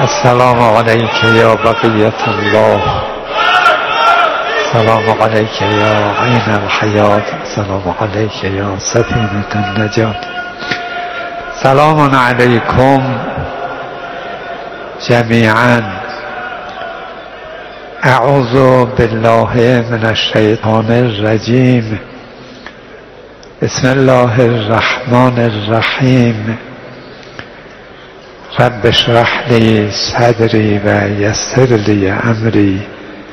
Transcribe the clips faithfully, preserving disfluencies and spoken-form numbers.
السلام عليك يا بقية الله، السلام عليك يا عين الحياة، السلام عليك يا سفينة النجاة. سلام عليكم جميعا. أعوذ بالله من الشيطان الرجيم. بسم الله الرحمن الرحيم. رب اشرح لي صدري ويسر لي أمري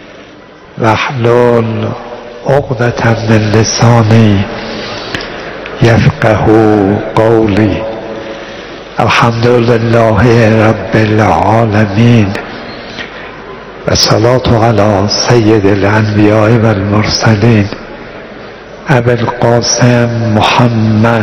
واحلل عقدة من لساني يفقه قولي. الحمد لله رب العالمين، والصلاة على سيد الأنبياء والمرسلين أبي القاسم محمد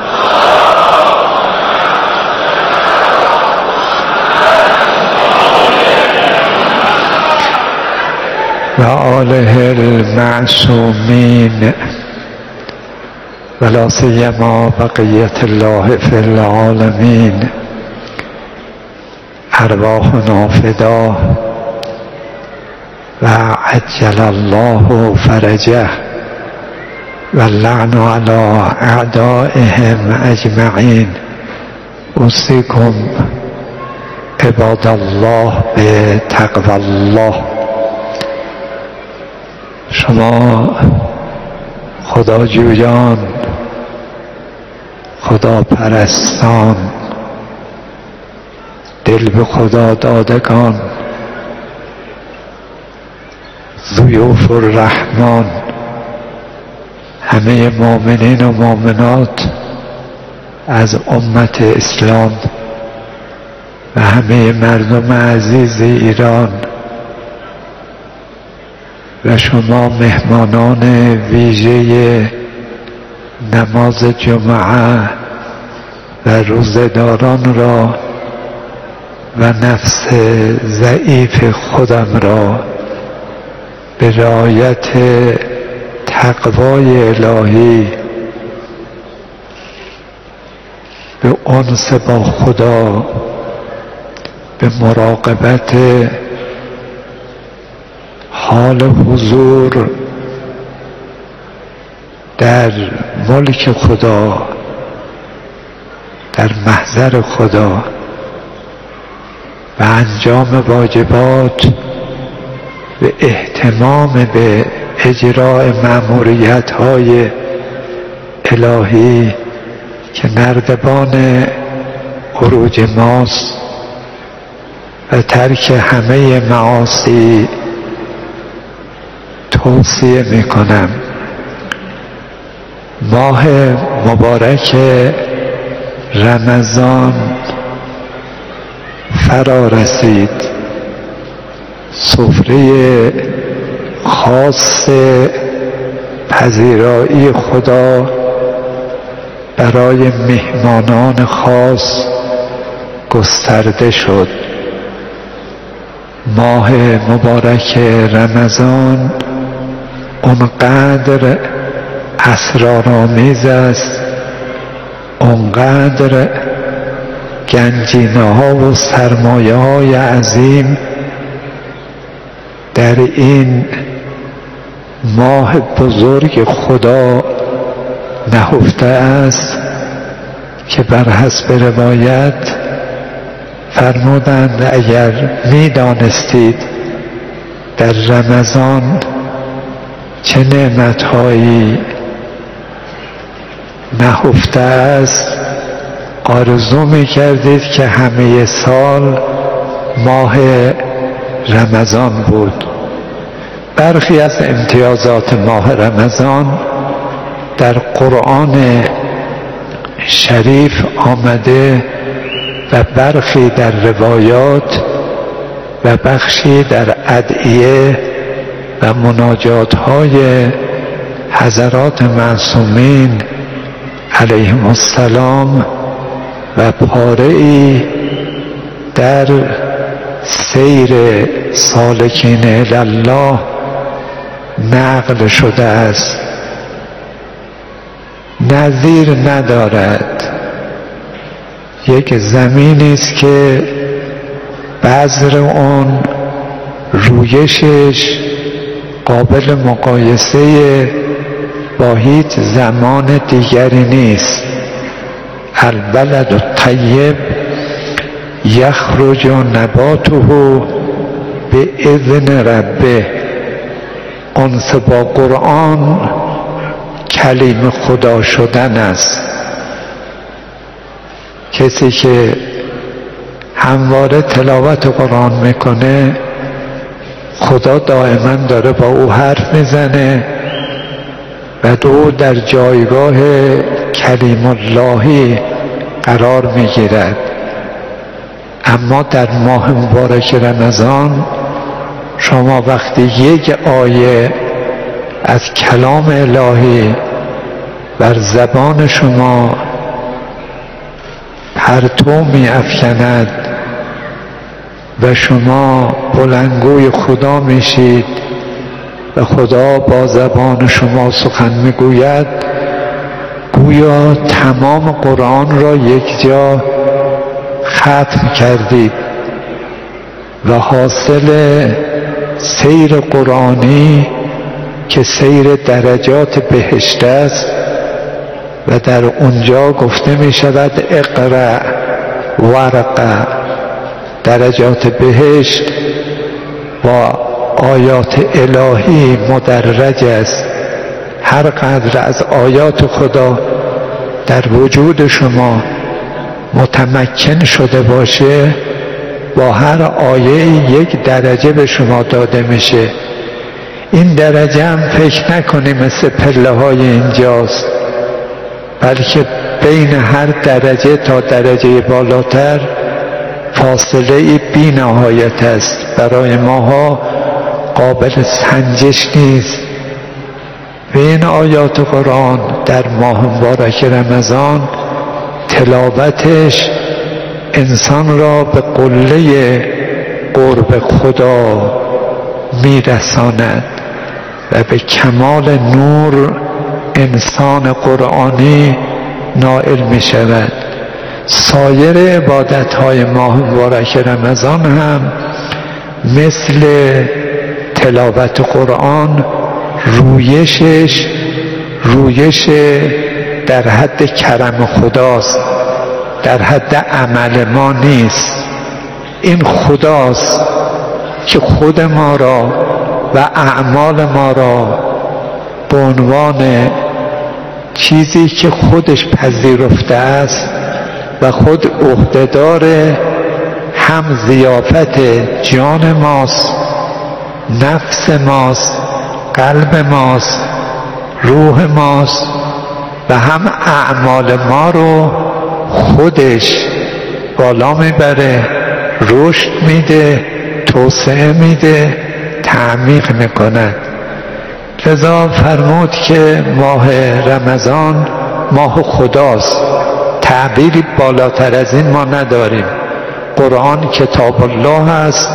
وآله المعصومين، ولا سيما بقية الله في العالمين. أرواحنا فداه وعجل الله فرجه، واللعن على أعدائهم أجمعين. أوصيكم عباد الله بتقوى الله. شما خدا جویان، خدا پرستان، دل به خدا دادگان، ضیوف الرحمن، همه مؤمنین و مؤمنات از امت اسلام و همه مردم عزیز ایران و شما مهمانان ویژه نماز جمعه و روزه‌داران را و نفس ضعیف خودم را به رعایت تقوای الهی، به انس با خدا، به مراقبت حال حضور در ملک خدا، در محضر خدا و انجام واجبات و اهتمام به اجراء مأموریت‌های الهی که نردبان عروج ماست و ترک همه معاصی توصیه میکنم. ماه مبارک رمضان فرا رسید. سفره خاص پذیرایی خدا برای مهمانان خاص گسترده شد. ماه مبارک رمضان اونقدر اسرارآمیز است، اونقدر گنجینه ها و سرمایه های عظیم در این ماه بزرگ خدا نهفته است که بر حسب روایت فرمودند اگر می دانستید در رمضان چه نعمتهایی نهفته است، آرزو می کردید که همه سال ماه رمضان بود. برخی از امتیازات ماه رمضان در قرآن شریف آمده و برخی در روایات و بخشی در ادعیه و مناجات های حضرات معصومین علیهم السلام و پاره‌ای در سیر سالکین الله نقل شده است. نظیر ندارد. یک زمینی است که بذر اون رویشش قابل مقایسه با هیچ زمان دیگری نیست. البلد الطیب یخرج نباته به اذن ربه. انس با قرآن کلیم خدا شدن است. کسی که همواره تلاوت قرآن میکنه خدا دائما داره با او حرف میزنه و او در جایگاه کلیم اللهی قرار میگیرد. اما در ماه مبارک رمضان شما وقتی یک آیه از کلام الهی بر زبان شما پرتو می افکند و شما بلندگوی خدا میشید و خدا با زبان شما سخن میگوید، گویا تمام قرآن را یک جا ختم کردید و حاصل سیر قرآنی که سیر درجات بهشت است و در اونجا گفته می شود اقرأ ورقه. درجات بهشت با آیات الهی مدرج است. هر قدر از آیات خدا در وجود شما متمکن شده باشه با هر آیه یک درجه به شما داده میشه. این درجه هم فکر نکنی مثل پله های اینجاست، بلکه بین هر درجه تا درجه بالاتر فاصله بی نهایت است. برای ماها قابل سنجش نیست. و این آیات قرآن در ماه مبارک رمضان تلاوتش انسان را به قله قرب خدا میرساند و به کمال نور انسان قرآنی نائل می شود. سایر عبادت های ماه مبارک رمضان هم مثل تلاوت قرآن رویشش رویش در حد کرم خداست، در حد عمل ما نیست. این خداست که خود ما را و اعمال ما را به عنوان چیزی که خودش پذیرفته است و خود عهده‌دار هم ضیافت جان ماست، نفس ماست، قلب ماست، روح ماست و هم اعمال ما رو خودش بالا میبره، رشد میده، توسعه میده، تعمیق میکند. لذا فرمود که ماه رمضان ماه خداست. تعبیری بالاتر از این ما نداریم. قرآن کتاب الله است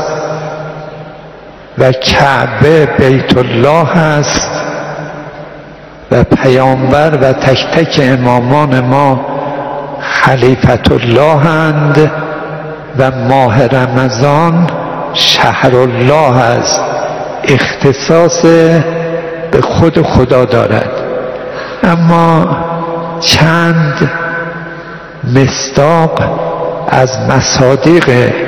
و کعبه بیت الله است و پیامبر و تک تک امامان ما خلیفت الله اند و ماه رمضان شهر الله است. اختصاص به خود خدا دارد. اما چند مصداق از مصادیق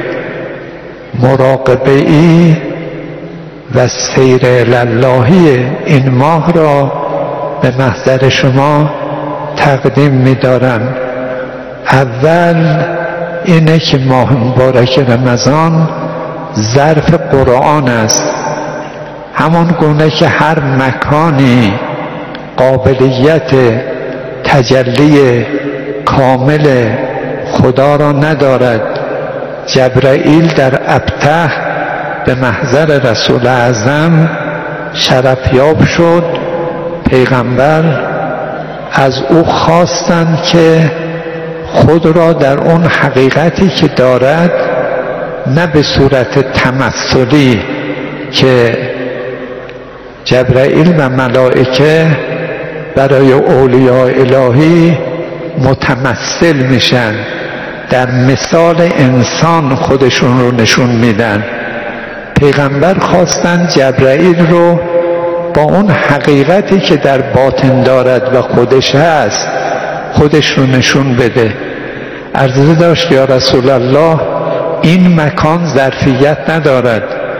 مراقبه ای و سیر اللهی این ماه را به محضر شما تقدیم می دارم. اول اینه که ماه مبارک رمضان ظرف قرآن است. همان گونه که هر مکانی قابلیت تجلی کامل خدا را ندارد. جبرائیل در ابطح به محضر رسول اعظم شرفیاب شد. پیغمبر از او خواستند که خود را در اون حقیقتی که دارد، نه به صورت تمثلی که جبرائیل و ملائکه برای اولیاء الهی متمثل میشن، در مثال انسان خودشون رو نشون میدن. پیغمبر خواستن جبرائیل رو با اون حقیقتی که در باطن دارد و خودش هست خودش رو نشون بده. عرضه داشت یا رسول الله این مکان ظرفیت ندارد.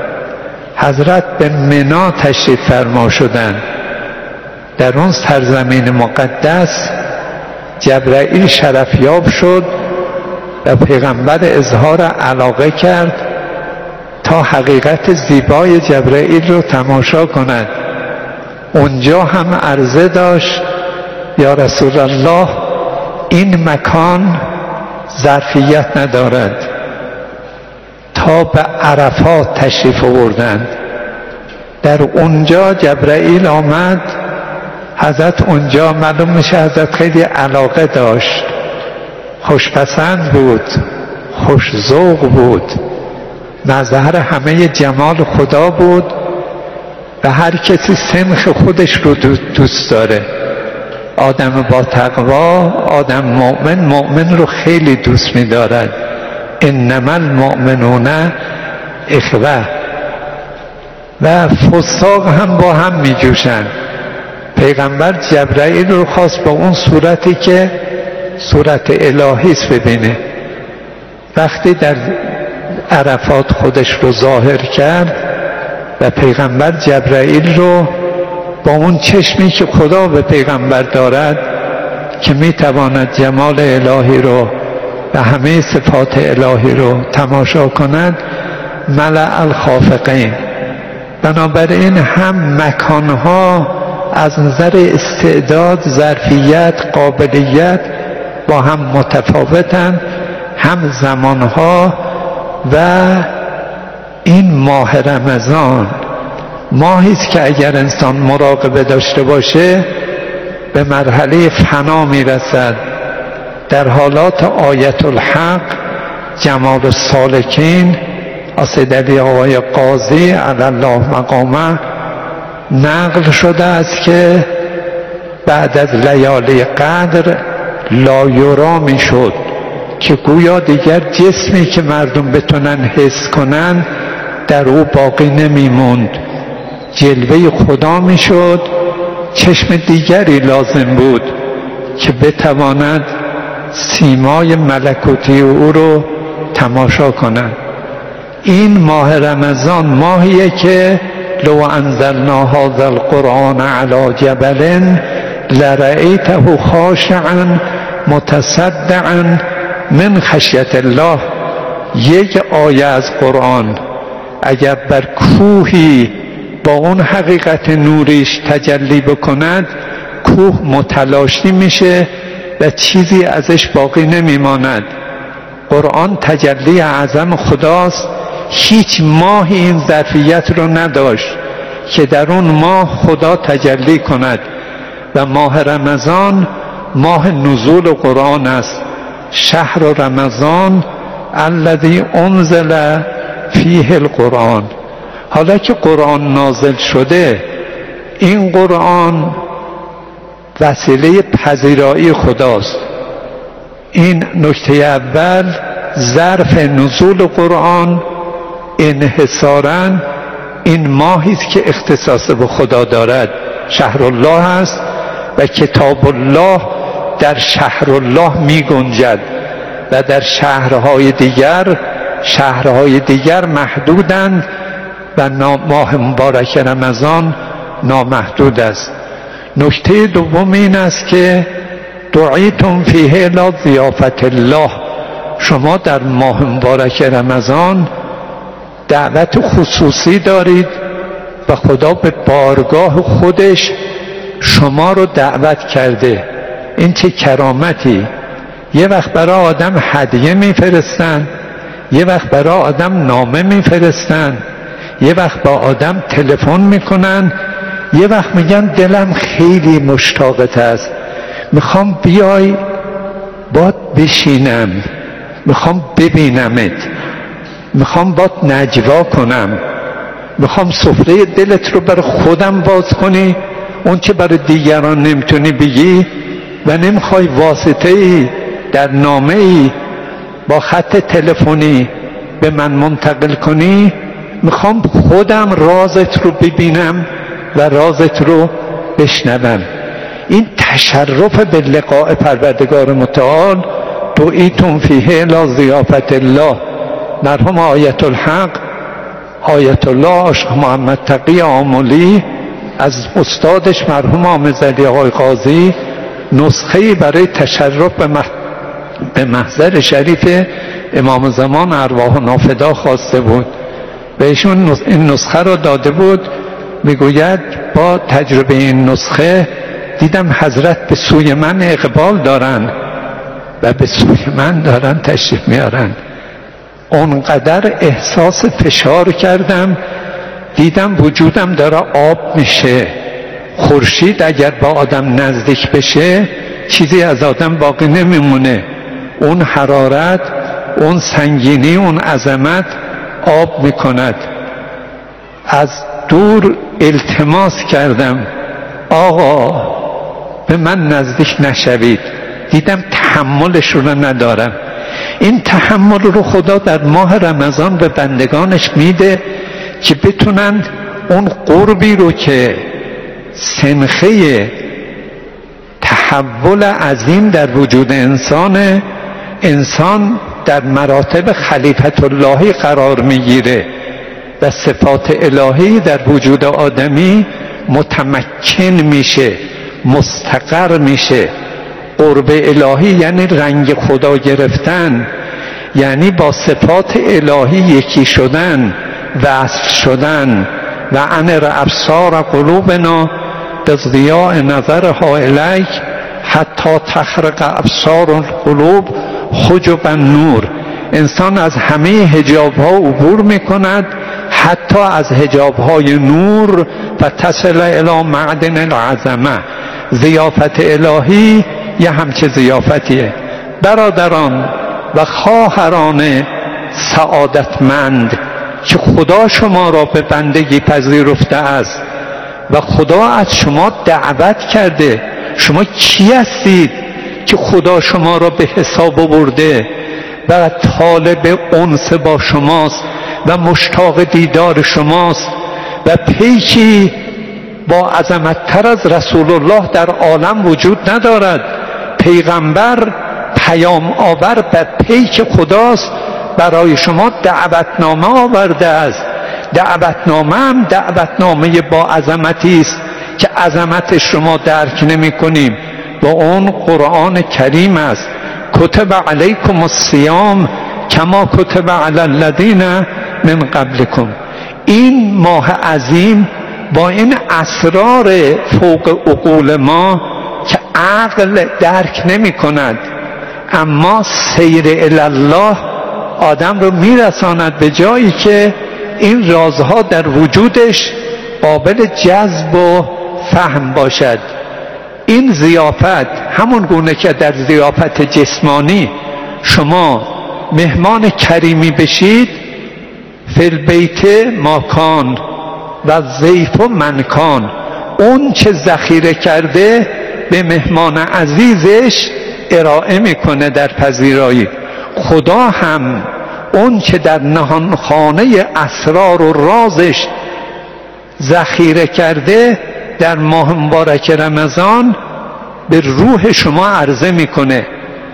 حضرت به منی تشریف فرما شدند. در اون سرزمین مقدس جبرائیل شرفیاب شد و پیغمبر اظهار علاقه کرد تا حقیقت زیبای جبرائیل رو تماشا کند. اونجا هم عرضه داشت یا رسول الله این مکان ظرفیت ندارد. تا به عرفات تشریف آوردند. در اونجا جبرائیل آمد. حضرت اونجا معلوم میشه حضرت خیلی علاقه داشت، خوشپسند بود، خوش ذوق بود، مظهر همه جمال خدا بود و هر کسی سنخ خودش رو دوست داره. آدم با تقوا، آدم مؤمن، مؤمن رو خیلی دوست می‌دارد. انما المؤمنون اخوه. و فساق هم با هم می‌جوشن. پیغمبر جبرائیل رو خواست با اون صورتی که صورت الهی است ببینه. وقتی در عرفات خودش رو ظاهر کرد و پیغمبر جبرائیل رو با اون چشمی که خدا به پیغمبر دارد که میتواند جمال الهی رو و همه صفات الهی رو تماشا کند، ملأ الخافقین. بنابراین هم مکانها از نظر استعداد، ظرفیت، قابلیت با هم متفاوتند، هم زمانها. و این ماه رمضان ماهی است که اگر انسان مراقبه داشته باشه به مرحله فنا میرسد. در حالات آیت الحق جمال السالکین سید علی آقای قاضی علی الله مقامه نقل شده است که بعد از لیالی قدر لا یرا می شد که گویا دیگر جسمی که مردم بتونن حس کنن در او باقی نمی موند. جلوه خدا می شد، چشم دیگری لازم بود که بتواند سیمای ملکوتی او رو تماشا کنند. این ماه رمضان ماهیه که لو انزلنا هذا القرآن علی جبل لرأیته خاشعا متصدعا من خشیت الله. یک آیه از قرآن اگر بر کوهی با اون حقیقت نوریش تجلی بکند، کوه متلاشی میشه و چیزی ازش باقی نمیماند. قرآن تجلی اعظم خداست. هیچ ماهی این ظرفیت رو نداشت که در اون ماه خدا تجلی کند و ماه رمضان ماه نزول قرآن است. شهر رمضان الذی انزل فیه القرآن. حالا که قرآن نازل شده، این قرآن وسیله پذیرایی خداست. این نکته اول. ظرف نزول قرآن انحصاراً این ماهی است که اختصاص به خدا دارد، شهر الله است و کتاب الله در شهر الله می گنجد و در شهرهای دیگر شهرهای دیگر محدودند و ماه مبارک رمضان نامحدود است. نکته دوم این است که دعیتم فیه الی ضیافت الله. شما در ماه مبارک رمضان دعوت خصوصی دارید و خدا به بارگاه خودش شما رو دعوت کرده. این چه کرامتی. یه وقت برای آدم هدیه میفرستن، یه وقت برای آدم نامه میفرستن، یه وقت با آدم تلفن میکنن، یه وقت میگن دلم خیلی مشتاقت است، میخوام بیای باد بشینم، میخوام ببینمت، میخوام باد نجوا کنم، میخوام سفره دلت رو برای خودم باز کنی، اون که برای دیگران نمیتونی بگی و نمیخوای واسطه ای در نامه ای با خط تلفنی به من منتقل کنی، میخوام خودم رازت رو ببینم و رازت رو بشنوم. این تشرف به لقاء پروردگار متعال، دعیتم فیه الی ضیافت الله. مرحوم آیت الحق آیت الله عاشق محمد تقی آملی از استادش مرحوم آموزعلی آقای قاضی نسخه‌ای برای تشرف به محضر شریف امام زمان ارواح نافدا خواسته بود و ایشون این نسخه رو داده بود. میگوید با تجربه این نسخه دیدم حضرت به سوی من اقبال دارن و به سوی من دارن تشریف میارن. اونقدر احساس فشار کردم، دیدم وجودم داره آب میشه. خورشید اگر با آدم نزدیک بشه چیزی از آدم باقی نمیمونه، اون حرارت، اون سنگینی، اون عظمت آب میکند. از دور التماس کردم آقا به من نزدیک نشوید، دیدم تحملش رو ندارم. این تحمل رو خدا در ماه رمضان به بندگانش میده که بتونند اون قربی رو که سنخه تحول عظیم در وجود انسان انسان در مراتب خلیفت اللهی قرار میگیره و صفات الهی در وجود آدمی متمکن میشه، مستقر میشه. قرب الهی یعنی رنگ خدا گرفتن، یعنی با صفات الهی یکی شدن، وصل شدن. و انر ابصار قلوبنا به ضیاء نظرها الیک حتی تخرق ابصار القلوب حجب النور. انسان از همه حجاب ها عبور میکند حتی از حجاب های نور و تصل الی معدن العظمه. ضیافت الهی یه همچه ضیافتیه. برادران و خواهران سعادتمند که خدا شما را به بندگی پذیرفته است و خدا از شما دعوت کرده، شما کی هستید که خدا شما را به حساب آورده و طالب انس با شماست و مشتاق دیدار شماست و پیکی با عظمت‌تر از رسول الله در عالم وجود ندارد. پیغمبر پیام آور به پیک خداست، برای شما دعوتنامه آورده است. دعوتنامه هم دعوتنامه با عظمتی است که عظمتش شما درک نمی کنیم و اون قرآن کریم است. کتب علیکم الصیام کما کتب علی الذین من قبلکم. این ماه عظیم با این اسرار فوق عقول ما که عقل درک نمی کند، اما سیر الله آدم رو میرساند به جایی که این رازها در وجودش قابل جذب و فهم باشد. این ضیافت همون گونه که در ضیافت جسمانی شما مهمان کریمی بشید، فی البیت ماکان و ضیف و منکان، اون چه ذخیره کرده به مهمان عزیزش ارائه میکنه در پذیرایی. خدا هم اون که در نهانخانه اسرار و رازش ذخیره کرده در ماه مبارک رمضان به روح شما عرضه میکنه.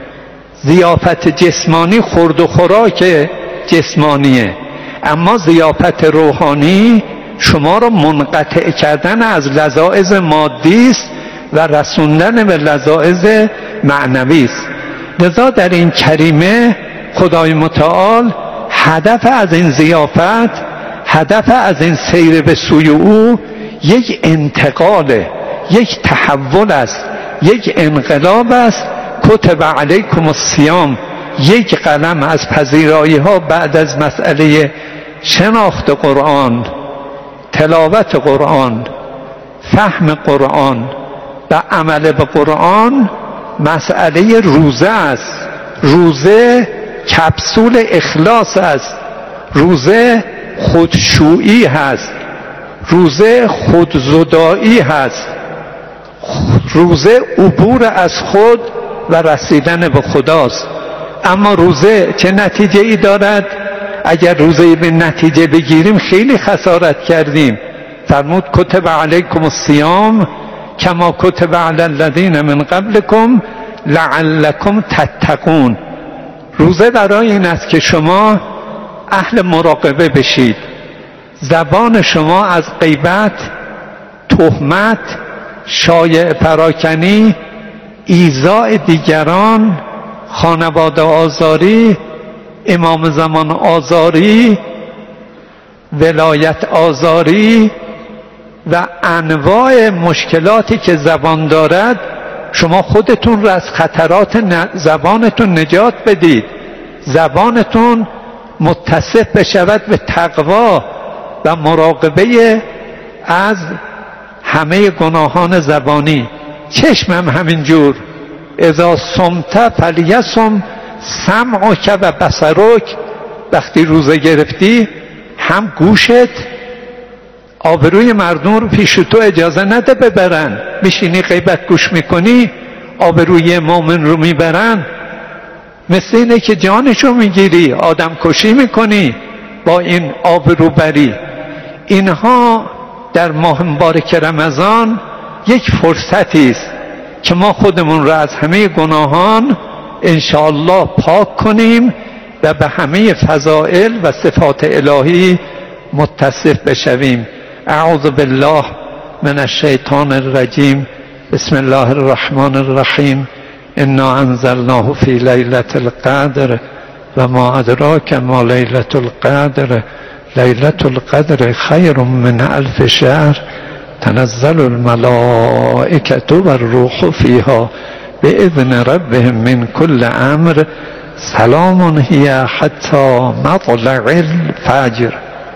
ضیافت جسمانی خورد و خوراک جسمانیه، اما ضیافت روحانی شما را منقطع کردن از لذائذ مادی است و رسوندن به لذائذ معنوی است. لذا در این کریمه خدای متعال هدف از این ضیافت، هدف از این سیر به سوی او یک انتقال، یک تحول است، یک انقلاب است. کتب علیکم الصیام، یک قلم از پذیرایی ها بعد از مسئله شناخت قرآن، تلاوت قرآن، فهم قرآن و عمل به قرآن، مسئله روزه است. روزه کپسول اخلاص است. روزه خودشویی هست. روزه خودزدایی هست. روزه عبور از خود و رسیدن به خداست. اما روزه چه نتیجه ای دارد؟ اگر روزه به نتیجه بگیریم خیلی خسارت کردیم. فرمود کتب علیکم الصیام کما کتب علی الذین من قبلکم لعلکم تتقون. روزه برای این است که شما اهل مراقبه بشید، زبان شما از غیبت، تهمت، شایعه پراکنی، ایذاء دیگران، خانواده آزاری، امام زمان آزاری، ولایت آزاری و انواع مشکلاتی که زبان دارد، شما خودتون را از خطرات زبانتون نجات بدید. زبانتون متصف بشود به تقوا و مراقبه از همه گناهان زبانی. چشمم همینجور، اذا صمت فلیصم سمعک و بصرک، وقتی روزه گرفتی هم گوشت آبروی مردم رو پیش تو اجازه نده ببرن. میشینی غیبت گوش میکنی آبروی مؤمن رو میبرن، مثل اینه که جانشو میگیری، آدم کشی میکنی با این آبرو بری. اینها در ماه مبارک رمضان یک فرصتی است که ما خودمون را از همه گناهان انشاءالله پاک کنیم و به همه فضائل و صفات الهی متصف بشویم. اعوذ بالله من الشیطان الرجیم. بسم الله الرحمن الرحیم. انا انزلناه فی لیلة القدر و ما ادراک ما لیلة القدر لیلة القدر خیر من الف شهر تنزل الملائکة و الروح فیها باذن ربهم من كل امر سلام هی حتی مطلع الفجر.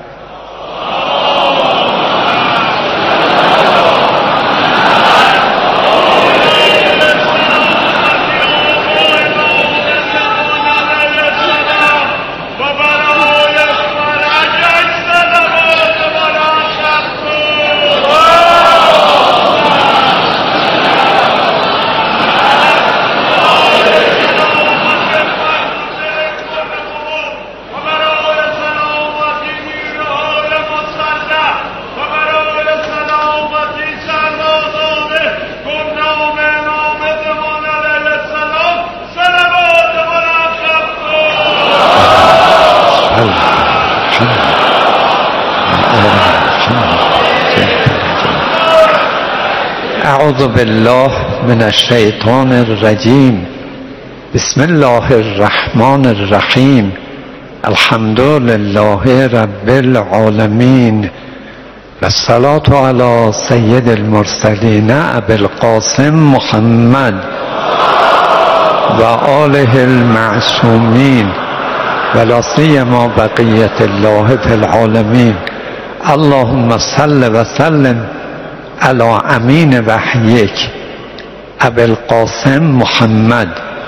اعوذ بالله من الشیطان الرجیم. بسم الله الرحمن الرحیم. الحمد لله رب العالمین و الصلاة علی سید المرسلین ابی القاسم محمد و آله المعصومین و لا سیما بقیة الله فی العالمین. اللهم صل و سلم علی امین وحیک ابی القاسم محمد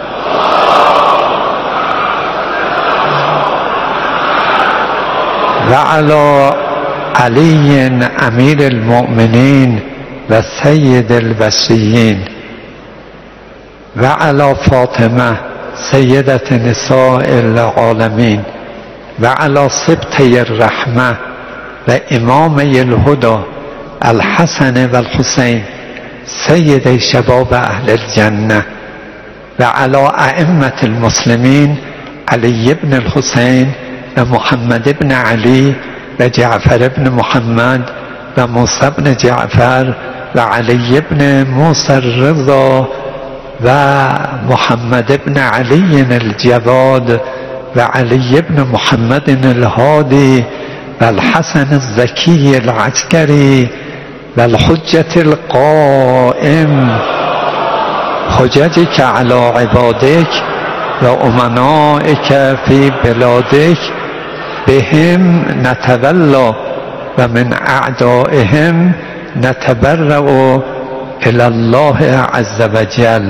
و علی علی امیر المؤمنین و سید الوصیین و علی فاطمه سیدة نساء العالمین و علی سبطی الرحمه و امامی الهدى الحسن و الحسین سید شباب اهل الجنه و علی ائمة المسلمین علی بن الحسین و محمد بن علی و جعفر بن محمد و موسی بن جعفر و علی بن موسی الرضا و محمد بن علی الجواد و علی بن محمد الهادی و الحسن الزکی العسکری و الحجة القائم حججك على عبادك و امنائك في بلادك بهم نتولى و من اعدائهم نتبرأ الى الله عز وجل.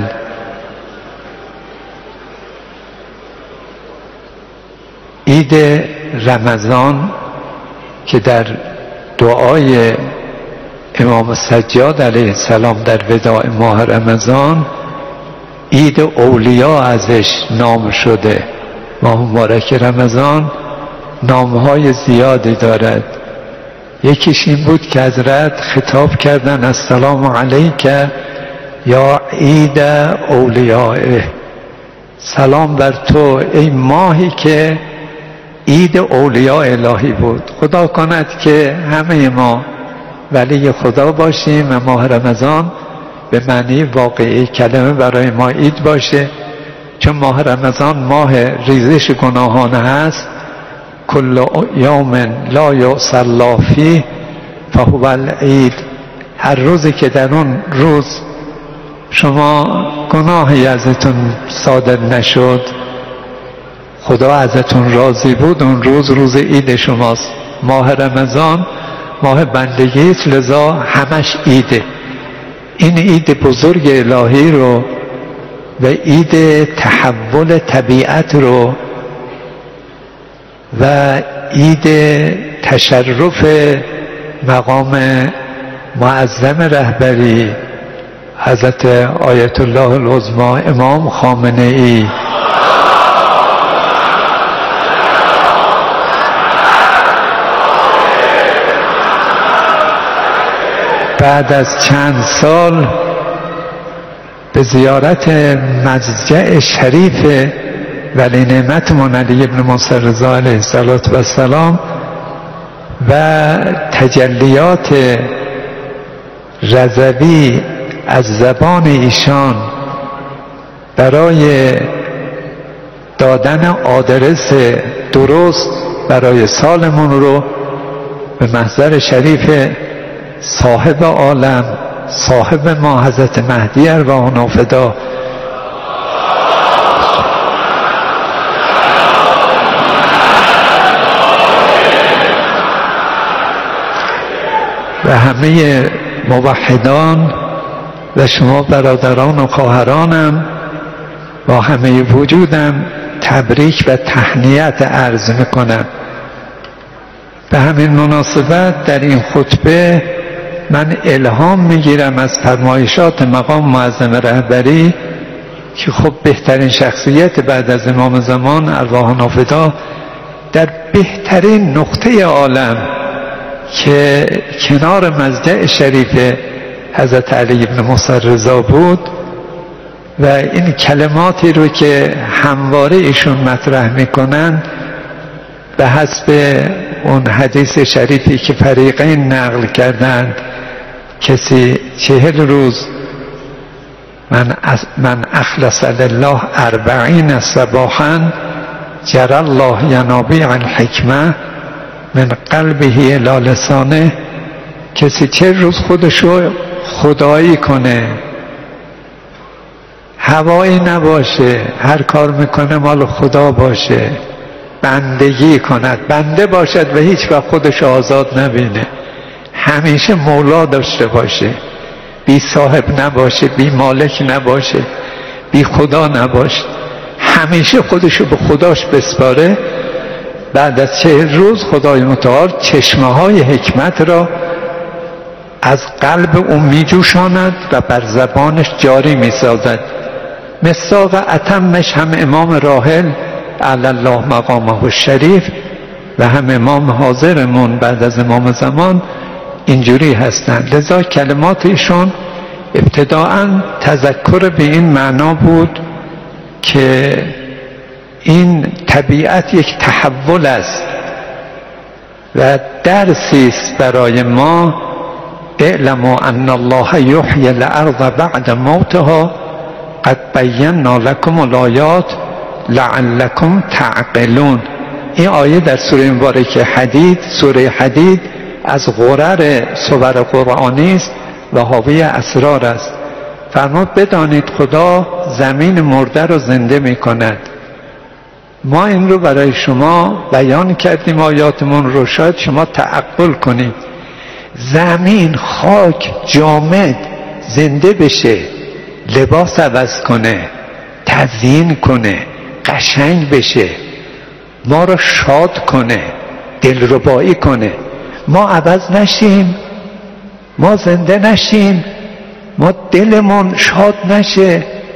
عید رمضان که در دعای امام سجاد علیه السلام در وداع ماه رمضان عید اولیا ازش نام شده. ماه مبارک رمضان نامهای زیادی دارد. یکیش این بود که حضرت خطاب کردن السلام علیک یا عید اولیائه، سلام بر تو ای ماهی که عید اولیاء الهی بود. خدا کند که همه ما ولی خدا باشیم و ماه رمضان به معنی واقعی کلمه برای ما عید باشه، چون ماه رمضان ماه ریزش گناهان هست. کل یوم لا یعصی الله فیه فهو العید. هر روزی که در اون روز شما گناهی ازتون صادر نشد، خدا ازتون راضی بود، اون روز روز عید شماست. ماه رمضان ماه بندگی است، لذا همش عیده. این عید بزرگ الهی رو و عید تحول طبیعت رو و عید تشرف مقام معظم رهبری حضرت آیت الله العظما امام خامنه ای بعد از چند سال به زیارت مضجع شریف ولی نعمتمون علی ابن موسی رضا علیه السلام و تجلیات رضوی از زبان ایشان برای دادن آدرس درست برای سالمون رو به محضر شریف صاحب عالم، صاحب ما حضرت مهدی ارواحنا فدا و همه موحدان و شما برادران و خواهرانم با همه وجودم تبریک و تهنیت عرض میکنم. به همین مناسبت در این خطبه من الهام میگیرم از فرمایشات مقام معظم رهبری که خب بهترین شخصیت بعد از امام زمان ارواحنا فدا در بهترین نقطه عالم که کنار مضجع شریف حضرت علی ابن موسی رضا بود و این کلماتی رو که همواره ایشون مطرح میکنن به حسب اون حدیث شریفی که فریقین نقل کردند، کسی چهل روز من من اخلص لله اربعین صباحا جرى الله ینابیع الحکمه من قلبه الی لسانه، کسی چهل روز خودشو خدایی کنه، هوایی نباشه، هر کار میکنه مال خدا باشه، بندگی کند، بنده باشد و هیچ وقت خودش آزاد نبینه، همیشه مولا داشته باشه، بی صاحب نباشه، بی مالک نباشه، بی خدا نباشه، همیشه خودشو به خداش بسپاره. بعد از چهل روز خدای متعال چشمه های حکمت را از قلب اون می جوشاند و بر زبانش جاری می سازد. مصداق اتمش هم امام راحل علی الله مقامه الشریف و هم امام حاضرمون بعد از امام زمان اینجوری هستند. لذا کلمات ایشون ابتداعا تذکر به این معنا بود که این طبیعت یک تحول است و درسی است برای ما. اعلموا ان الله یحیی الارض بعد موتها قد بینا لکم الآیات لعلکم تعقلون. این آیه در سوره مبارکه حدید، سوره حدید از غرر سور قرآنی است و حاوی اسرار است. فرمود بدانید خدا زمین مرده را زنده می کند. ما این رو برای شما بیان کردیم آیاتمون رو، شاید شما تعقل کنید. زمین، خاک، جامد زنده بشه، لباس عوض کنه، تزیین کنه، قشنگ بشه، ما رو شاد کنه، دلربایی کنه، ما عوض نشیم، ما زنده نشیم، ما دلمون شاد نشه،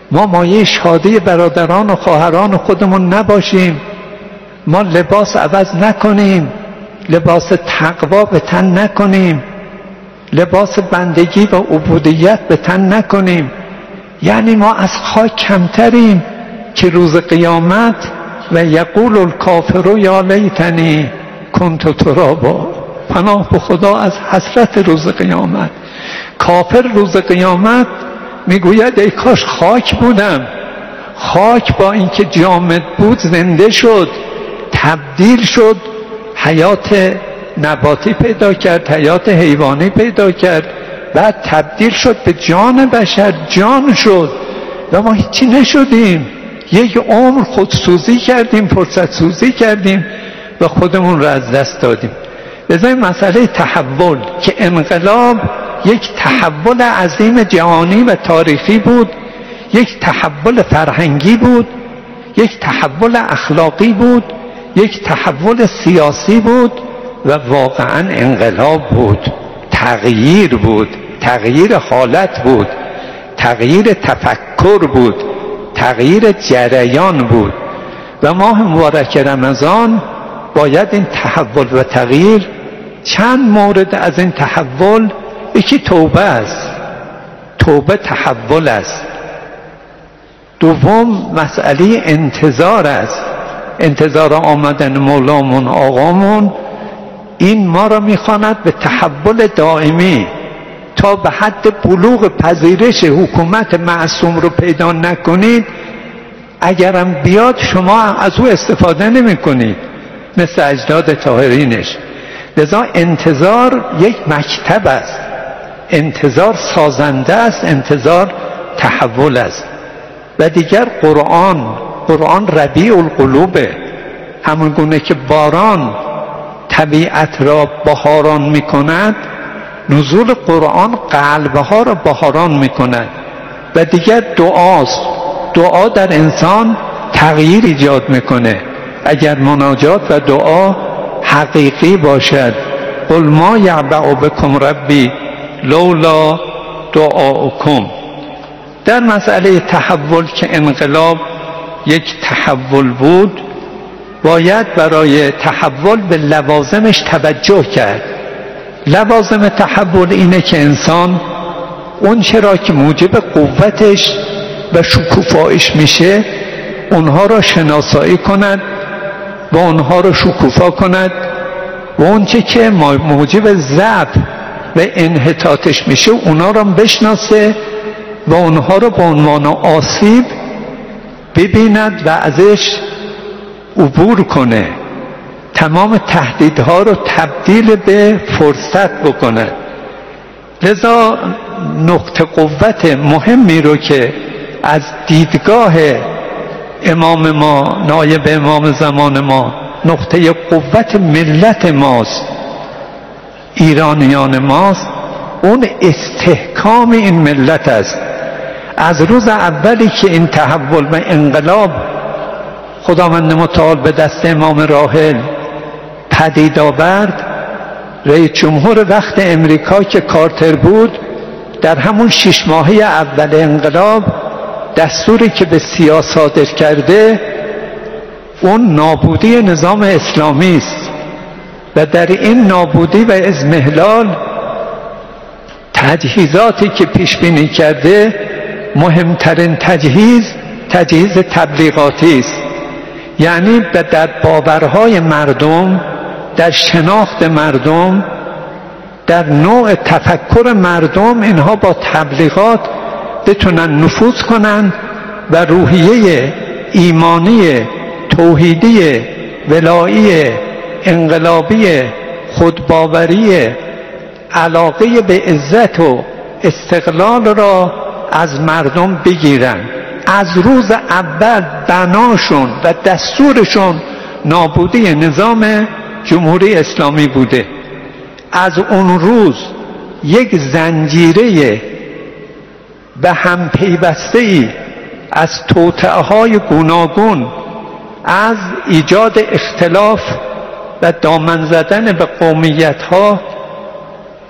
ما مایه شادی برادران و خواهران خودمون نباشیم، ما لباس عوض نکنیم، لباس تقوا به تن نکنیم، لباس بندگی و عبودیت به تن نکنیم، یعنی ما از خاک کمتریم که روز قیامت و یقول الکافر یا لیتنی کنت ترابا. پناه به خدا از حسرت روز قیامت. کافر روز قیامت میگوید ای کاش خاک بودم. خاک با اینکه جامد بود زنده شد، تبدیل شد، حیات نباتی پیدا کرد، حیات حیوانی پیدا کرد، بعد تبدیل شد به جان بشر، جان شد و ما هیچی نشدیم. یک عمر خودسوزی کردیم، فرصت سوزی کردیم و خودمون را از دست دادیم. لذا مسئله تحول که انقلاب یک تحول عظیم جهانی و تاریخی بود، یک تحول فرهنگی بود، یک تحول اخلاقی بود، یک تحول سیاسی بود و واقعا انقلاب بود، تغییر بود، تغییر حالت بود، تغییر تفکر بود، تغییر جریان بود. و ماه مبارک رمضان باید این تحول و تغییر، چند مورد از این تحول، یکی توبه است، توبه تحول است. دوم مسئله انتظار است، انتظار آمدن مولامون آقامون. این ما را میخواند به تحول دائمی. تا به حد بلوغ پذیرش حکومت معصوم رو پیدا نکنید، اگرم بیاد شما از او استفاده نمی کنید مثل اجداد طاهرینش. لذا انتظار یک مکتب است، انتظار سازنده است، انتظار تحول است. و دیگر قرآن، قرآن ربیع القلوبه. همون گونه که باران طبیعت را بهاران می کند، نزول قرآن قلبها را بهاران می کند. و دیگر دعاست، دعا در انسان تغییر ایجاد میکنه. اگر مناجات و دعا حقیقی باشد، قل ما یعبأ بکم ربی لولا دعاؤکم. در مسئله تحول که انقلاب یک تحول بود، باید برای تحول به لوازمش توجه کرد. لوازم تحول اینه که انسان اون چرا که موجب قوتش و شکوفایش میشه اونها را شناسایی کند و اونها را شکوفا کند، و اون چه که موجب ضعف و انحطاطش میشه اونها را بشناسه و اونها را به عنوان آسیب ببیند و ازش عبور کنه، تمام تهدیدها رو تبدیل به فرصت بکنه. لذا نقطه قوت مهمی رو که از دیدگاه امام ما، نایب امام زمان ما، نقطه قوت ملت ماست، ایرانیان ماست، اون استحکام این ملت است. از روز اولی که این تحول و انقلاب خداوند متعال به دست امام راحل پدید آورد، رئیس جمهور وقت امریکا که کارتر بود، در همون شش ماهه اول انقلاب دستوری که به سیاه صادر کرده اون نابودی نظام اسلامی است. و در این نابودی و اضمحلال تجهیزاتی که پیش بینی کرده، مهمترین تجهیز تجهیز تبلیغاتی است. یعنی در باورهای مردم، در شناخت مردم، در نوع تفکر مردم، اینها با تبلیغات بتونن نفوذ کنن و روحیه ایمانی توحیدی ولایی انقلابی خودباوری علاقه به عزت و استقلال را از مردم بگیرن. از روز اول بناشون و دستورشون نابودی نظام جمهوری اسلامی بوده. از اون روز یک زنجیره به هم پیوسته‌ای از توطئه‌های گوناگون، از ایجاد اختلاف و دامن زدن به قومیت‌ها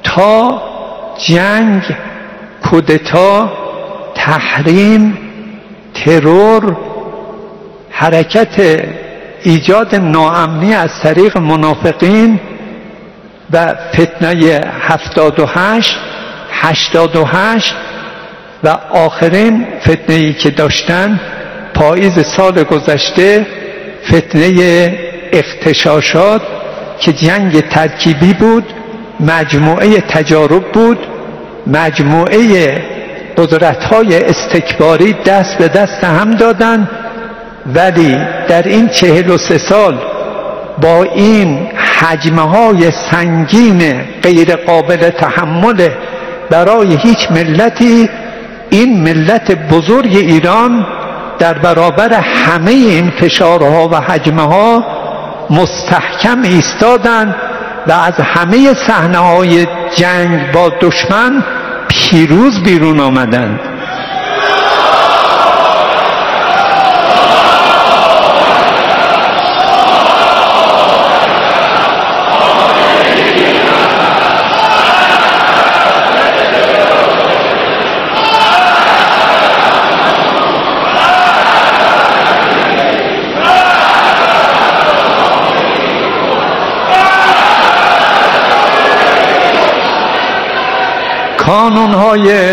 تا جنگ، کودتا، تحریم ترور، حرکت ایجاد ناامنی از طریق منافقین و فتنه هفتاد و هشت، هشتاد و هشت و آخرین فتنه‌ای که داشتن پاییز سال گذشته، فتنه اغتشاشات که جنگ ترکیبی بود، مجموعه تجارب بود، مجموعه قدرت‌های استکباری دست به دست هم دادن، ولی در این چهل و سه سال با این حجم‌های سنگین غیر قابل تحمل برای هیچ ملتی، این ملت بزرگ ایران در برابر همه این فشارها و حجمها مستحکم ایستادند و از همه صحنه‌های جنگ با دشمن پیروز بیرون آمدند. کانون‌های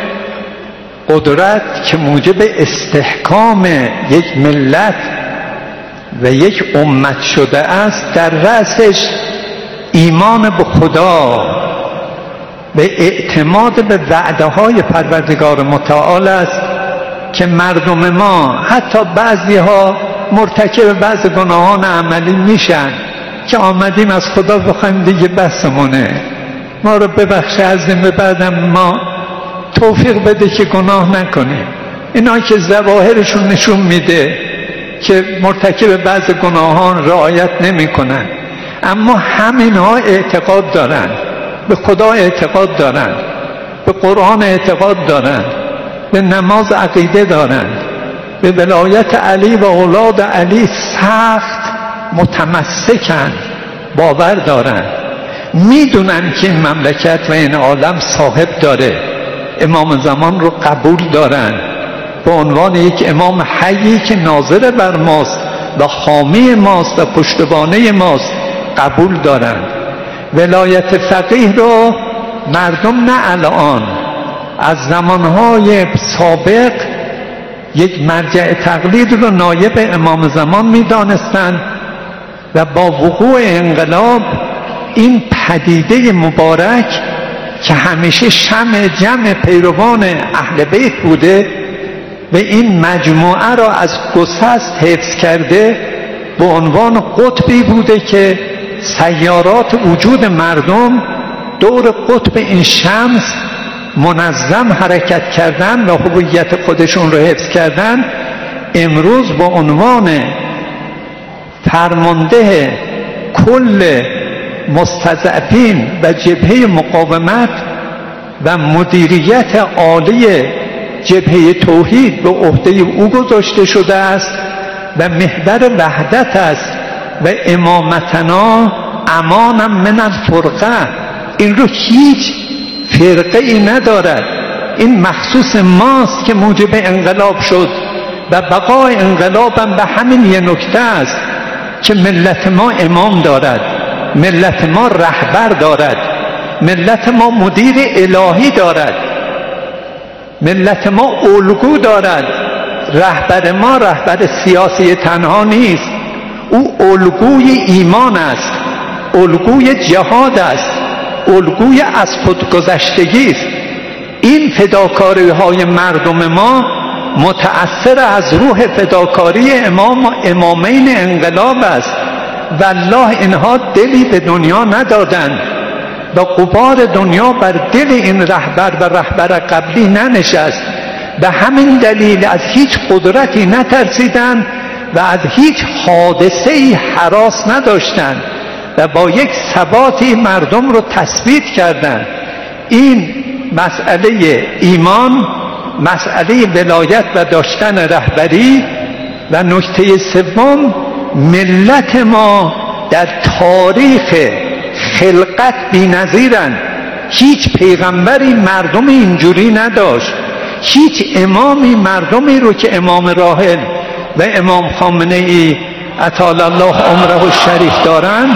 قدرت که موجب استحکام یک ملت و یک امت شده است، در رأسش ایمان به خدا و اعتماد به وعده‌های پروردگار متعال است که مردم ما، حتی بعضی‌ها مرتکب بعض گناهان عملی میشن که آمدیم از خدا بخوایم دیگه بسمونه، ما رو ببخشه، از این به بعدم ما توفیق بده که گناه نکنیم. اینا که ظواهرشون نشون میده که مرتکب بعض گناهان رعایت نمی کنن، اما همینها اعتقاد دارن، به خدا اعتقاد دارن، به قرآن اعتقاد دارن، به نماز عقیده دارن، به ولایت علی و اولاد علی سخت متمسکن، باور دارن، میدونن که این مملکت و این عالم صاحب داره، امام زمان رو قبول دارن به عنوان یک امام حیی که ناظر بر ماست و حامی ماست و پشتوانه ماست قبول دارن. ولایت فقیه رو مردم نه الان، از زمانهای سابق یک مرجع تقلید رو نایب امام زمان میدانستن و با وقوع انقلاب این پدیده مبارک که همیشه شمع جمع پیروان اهل بیت بوده و این مجموعه را از گسست حفظ کرده، به عنوان قطبی بوده که سیارات وجود مردم دور قطب این شمس منظم حرکت کردن و هویت خودشون رو حفظ کردن، امروز با عنوان فرمانده کل مستضعفین و جبهه مقاومت و مدیریت عالی جبهه توحید به عهده او گذاشته شده است و محور وحدت است و امامتنا امانا من الفرقه، این رو هیچ فرقه ای ندارد، این مخصوص ماست که موجب انقلاب شد و بقای انقلابم به همین یه نکته است که ملت ما امام دارد، ملت ما رهبر دارد، ملت ما مدیر الهی دارد، ملت ما الگو دارد. رهبر ما رهبر سیاسی تنها نیست، او الگوی ایمان است، الگوی جهاد است، الگوی از خودگذشتگی است. این فداکاری های مردم ما متأثر از روح فداکاری امام امامین انقلاب است. والله اینها دلی به دنیا ندادند و غبار دنیا بر دل این رهبر و رهبر قبلی ننشست، به همین دلیل از هیچ قدرتی نترسیدند و از هیچ حادثه‌ای هراس نداشتند و با یک ثباتی مردم رو تثبیت کردند. این مسئله ایمان، مسئله ولایت و داشتن رهبری. و نکته سوم، ملت ما در تاریخ خلقت بی‌نظیرند. هیچ پیغمبری مردم اینجوری نداشت، هیچ امامی مردمی رو که امام راحل و امام خامنه ای اطال الله عمره الشریف دارن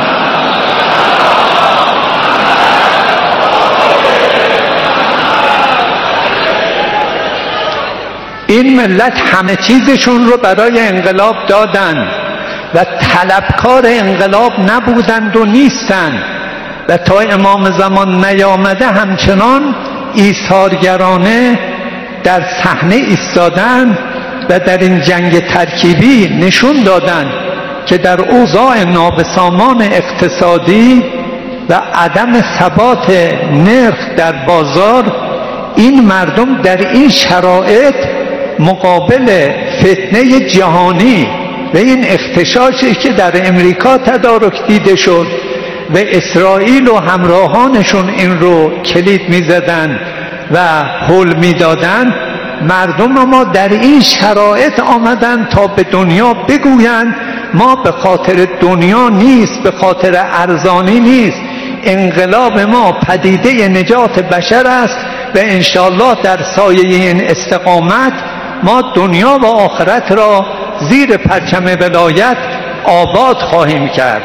این ملت همه چیزشون رو برای انقلاب دادن و طلبکار انقلاب نبودند و نیستند و تا امام زمان نیامده همچنان ایثارگرانه در صحنه ایستادند و در این جنگ ترکیبی نشون دادند که در اوضاع نابسامان اقتصادی و عدم ثبات نرخ در بازار این مردم در این شرایط مقابل فتنه جهانی و این اغتشاشی که در امریکا تدارک دیده شد و اسرائیل و همراهانشون این رو کلید می‌زدن و هول می‌دادن، مردم ما در این شرایط آمدن تا به دنیا بگویند ما به خاطر دنیا نیست، به خاطر ارزانی نیست، انقلاب ما پدیده نجات بشر است و انشاءالله در سایه این استقامت ما دنیا و آخرت را زیر پرچم ولایت آباد خواهیم کرد.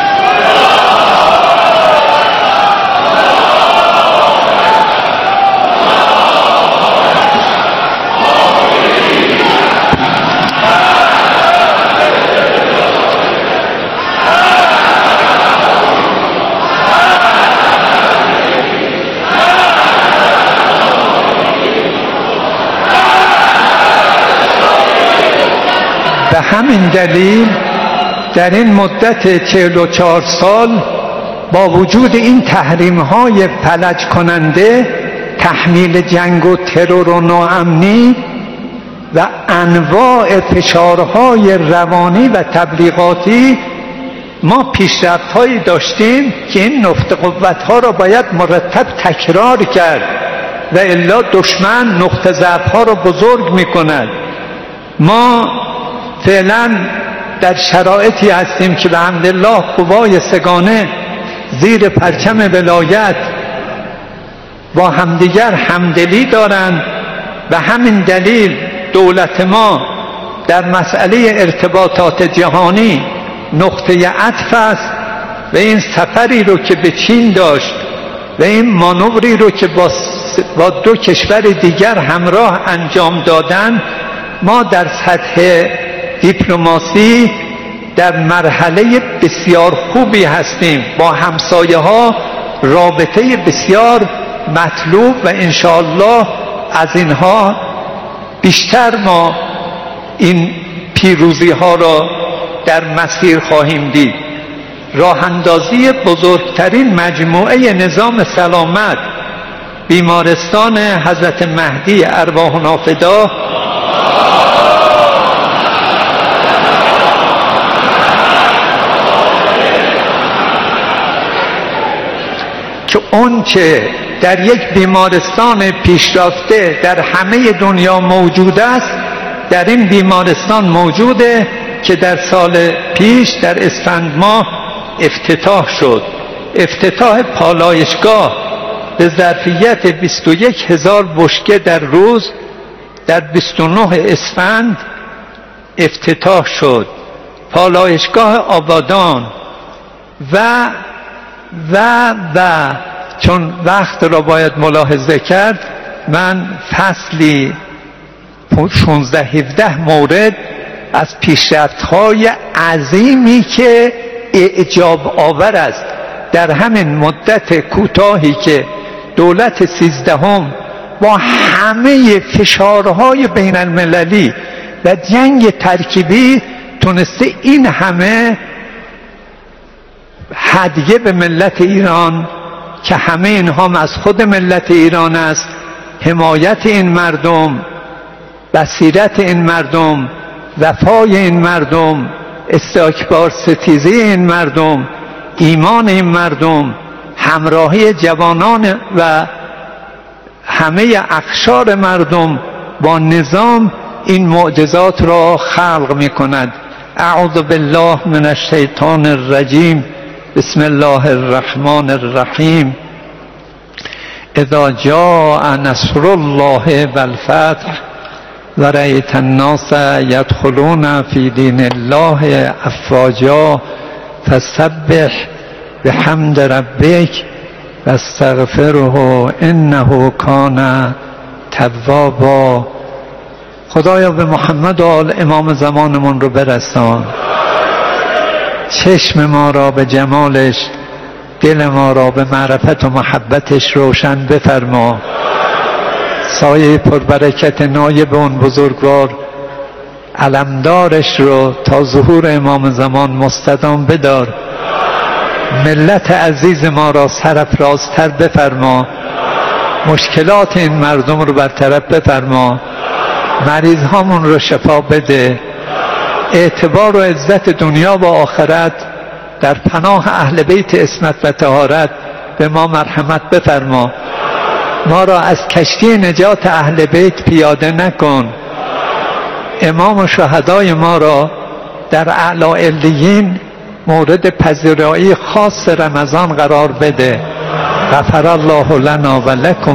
به همین دلیل در این مدت چهل و چهار سال با وجود این تحریم های فلج کننده، تحمیل جنگ و ترور و ناامنی و انواع فشارهای روانی و تبلیغاتی، ما پیشرفت هایی داشتیم که این نقطه قوت ها را باید مرتب تکرار کرد و الا دشمن نقطه ضعف ها را بزرگ می کند. ما فعلا در شرایطی هستیم که به حمدالله قوای سگانه زیر پرچم ولایت با همدیگر همدلی دارند و همین دلیل دولت ما در مسئله ارتباطات جهانی نقطه عطف است و این سفری رو که به چین داشت و این مانوری رو که با, با دو کشور دیگر همراه انجام دادن، ما در سطح دیپلماسی در مرحله بسیار خوبی هستیم، با همسایه ها رابطه بسیار مطلوب و انشاءالله از اینها بیشتر ما این پیروزی ها را در مسیر خواهیم دید. راه اندازی بزرگترین مجموعه نظام سلامت بیمارستان حضرت مهدی ارواحنا فدا که اون که در یک بیمارستان پیشرفته در همه دنیا موجود است، در این بیمارستان موجوده که در سال پیش در اسفند ماه افتتاح شد. افتتاح پالایشگاه به ظرفیت بیست و یک هزار بشکه در روز در بیست و نه اسفند افتتاح شد. پالایشگاه آبادان و و و چون وقت را باید ملاحظه کرد، من فصلی شانزده هفده مورد از پیشرفت‌های عظیمی که اعجاب آور است در همین مدت کوتاهی که دولت سیزدهم با همه فشارهای بین المللی و جنگ ترکیبی تونسته این همه هدیه به ملت ایران که همه اینها از خود ملت ایران است، حمایت این مردم، بصیرت این مردم، وفای این مردم، استکبار ستیزی این مردم، ایمان این مردم، همراهی جوانان و همه اقشار مردم با نظام این معجزات را خلق می کند. اعوذ بالله من الشیطان الرجیم. بسم الله الرحمن الرحیم. اذا جاء نصر الله والفتح و رأیت الناس یدخلون فی دین الله افواجا فسبح بحمد ربک و استغفره انه کان توابا. خدایا به محمد و آل امام زمانمون رو برسان، چشم ما را به جمالش، دل ما را به معرفت و محبتش روشن بفرما. سایه پربرکت نایب اون بزرگوار علمدارش رو تا ظهور امام زمان مستدام بدار. ملت عزیز ما را سرافرازتر بفرما، مشکلات این مردم رو برطرف بفرما، مریض هامون رو شفا بده. اعتبار و عزت دنیا و آخرت در پناه اهل بیت عصمت و طهارت به ما مرحمت بفرما. ما را از کشتی نجات اهل بیت پیاده نکن. امام و شهدای ما را در اعلی علیین مورد پذیرایی خاص رمضان قرار بده. غفر الله لنا و لکم